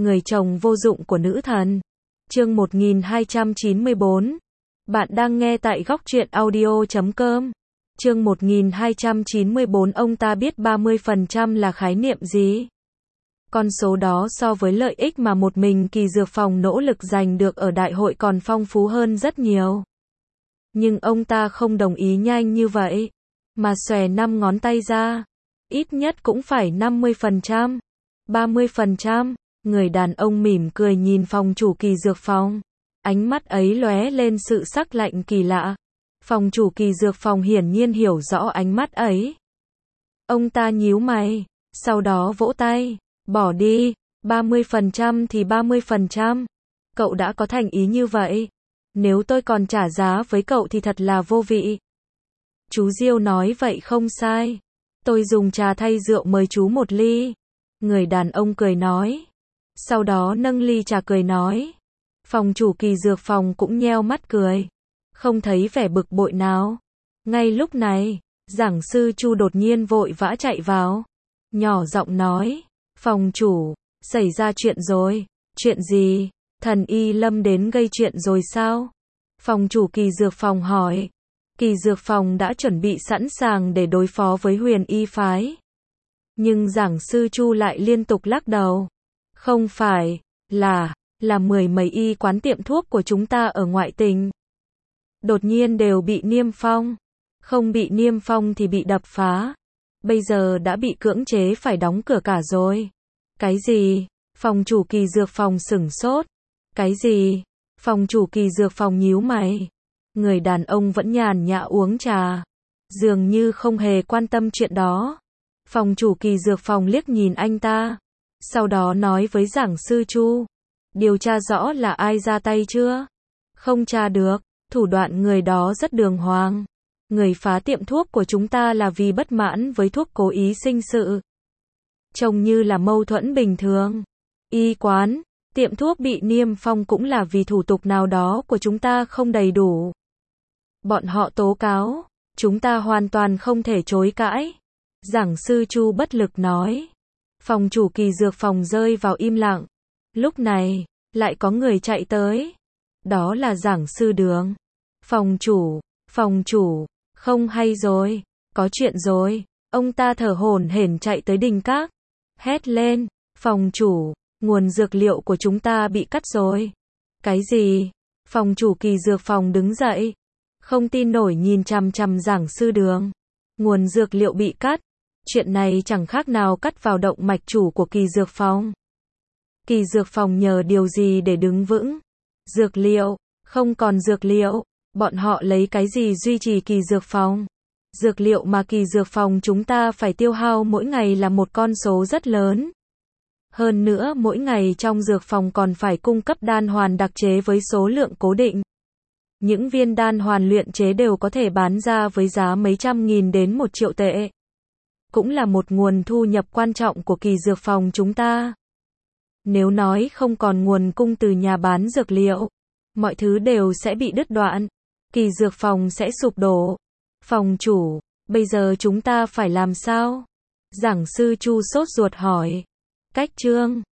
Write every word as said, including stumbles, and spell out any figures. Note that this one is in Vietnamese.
Người chồng vô dụng của nữ thần. Chương một nghìn hai trăm chín mươi bốn. Bạn đang nghe tại góc truyện audio chấm com. Chương một nghìn hai trăm chín mươi bốn. Ông ta biết ba mươi phần trăm là khái niệm gì? Con số đó so với lợi ích mà một mình Kỳ Dược Phòng nỗ lực giành được ở đại hội còn phong phú hơn rất nhiều. Nhưng ông ta không đồng ý nhanh như vậy, mà xòe năm ngón tay ra. Ít nhất cũng phải năm mươi phần trăm, ba mươi phần trăm. Người đàn ông mỉm cười nhìn phòng chủ Kỳ Dược Phòng. Ánh mắt ấy lóe lên sự sắc lạnh kỳ lạ. Phòng chủ Kỳ Dược Phòng hiển nhiên hiểu rõ ánh mắt ấy. Ông ta nhíu mày, sau đó vỗ tay. Bỏ đi, ba mươi phần trăm thì ba mươi phần trăm. Cậu đã có thành ý như vậy. Nếu tôi còn trả giá với cậu thì thật là vô vị. Chú Diêu nói vậy không sai. Tôi dùng trà thay rượu mời chú một ly. Người đàn ông cười nói. Sau đó nâng ly trà cười nói. Phòng chủ Kỳ Dược Phòng cũng nheo mắt cười. Không thấy vẻ bực bội nào. Ngay lúc này, giảng sư Chu đột nhiên vội vã chạy vào. Nhỏ giọng nói. Phòng chủ, xảy ra chuyện rồi. Chuyện gì? Thần Y Lâm đến gây chuyện rồi sao? Phòng chủ Kỳ Dược Phòng hỏi. Kỳ Dược Phòng đã chuẩn bị sẵn sàng để đối phó với Huyền Y phái. Nhưng giảng sư Chu lại liên tục lắc đầu. Không phải, là, là mười mấy y quán tiệm thuốc của chúng ta ở ngoại tỉnh. Đột nhiên đều bị niêm phong. Không bị niêm phong thì bị đập phá. Bây giờ đã bị cưỡng chế phải đóng cửa cả rồi. Cái gì? Phòng chủ Kỳ Dược Phòng sửng sốt. Cái gì? Phòng chủ Kỳ Dược Phòng nhíu mày. Người đàn ông vẫn nhàn nhã uống trà. Dường như không hề quan tâm chuyện đó. Phòng chủ Kỳ Dược Phòng liếc nhìn anh ta. Sau đó nói với giảng sư Chu. Điều tra rõ là ai ra tay chưa? Không tra được. Thủ đoạn người đó rất đường hoàng. Người phá tiệm thuốc của chúng ta là vì bất mãn với thuốc cố ý sinh sự. Trông như là mâu thuẫn bình thường. Y quán, tiệm thuốc bị niêm phong cũng là vì thủ tục nào đó của chúng ta không đầy đủ. Bọn họ tố cáo, chúng ta hoàn toàn không thể chối cãi. Giảng sư Chu bất lực nói. Phòng chủ Kỳ Dược Phòng rơi vào im lặng. Lúc này, lại có người chạy tới. Đó là giảng sư Đường. Phòng chủ, phòng chủ, không hay rồi, có chuyện rồi. Ông ta thở hổn hển chạy tới đình các. Hét lên, phòng chủ, nguồn dược liệu của chúng ta bị cắt rồi. Cái gì? Phòng chủ Kỳ Dược Phòng đứng dậy. Không tin nổi nhìn chằm chằm giảng sư Đường. Nguồn dược liệu bị cắt. Chuyện này chẳng khác nào cắt vào động mạch chủ của Kỳ Dược Phòng. Kỳ Dược Phòng nhờ điều gì để đứng vững? Dược liệu, không còn dược liệu. Bọn họ lấy cái gì duy trì Kỳ Dược Phòng? Dược liệu mà Kỳ Dược Phòng chúng ta phải tiêu hao mỗi ngày là một con số rất lớn. Hơn nữa mỗi ngày trong dược phòng còn phải cung cấp đan hoàn đặc chế với số lượng cố định. Những viên đan hoàn luyện chế đều có thể bán ra với giá mấy trăm nghìn đến một triệu tệ. Cũng là một nguồn thu nhập quan trọng của Kỳ Dược Phòng chúng ta. Nếu nói không còn nguồn cung từ nhà bán dược liệu, mọi thứ đều sẽ bị đứt đoạn. Kỳ Dược Phòng sẽ sụp đổ. Phòng chủ, bây giờ chúng ta phải làm sao? Giảng sư Chu sốt ruột hỏi. Cách chương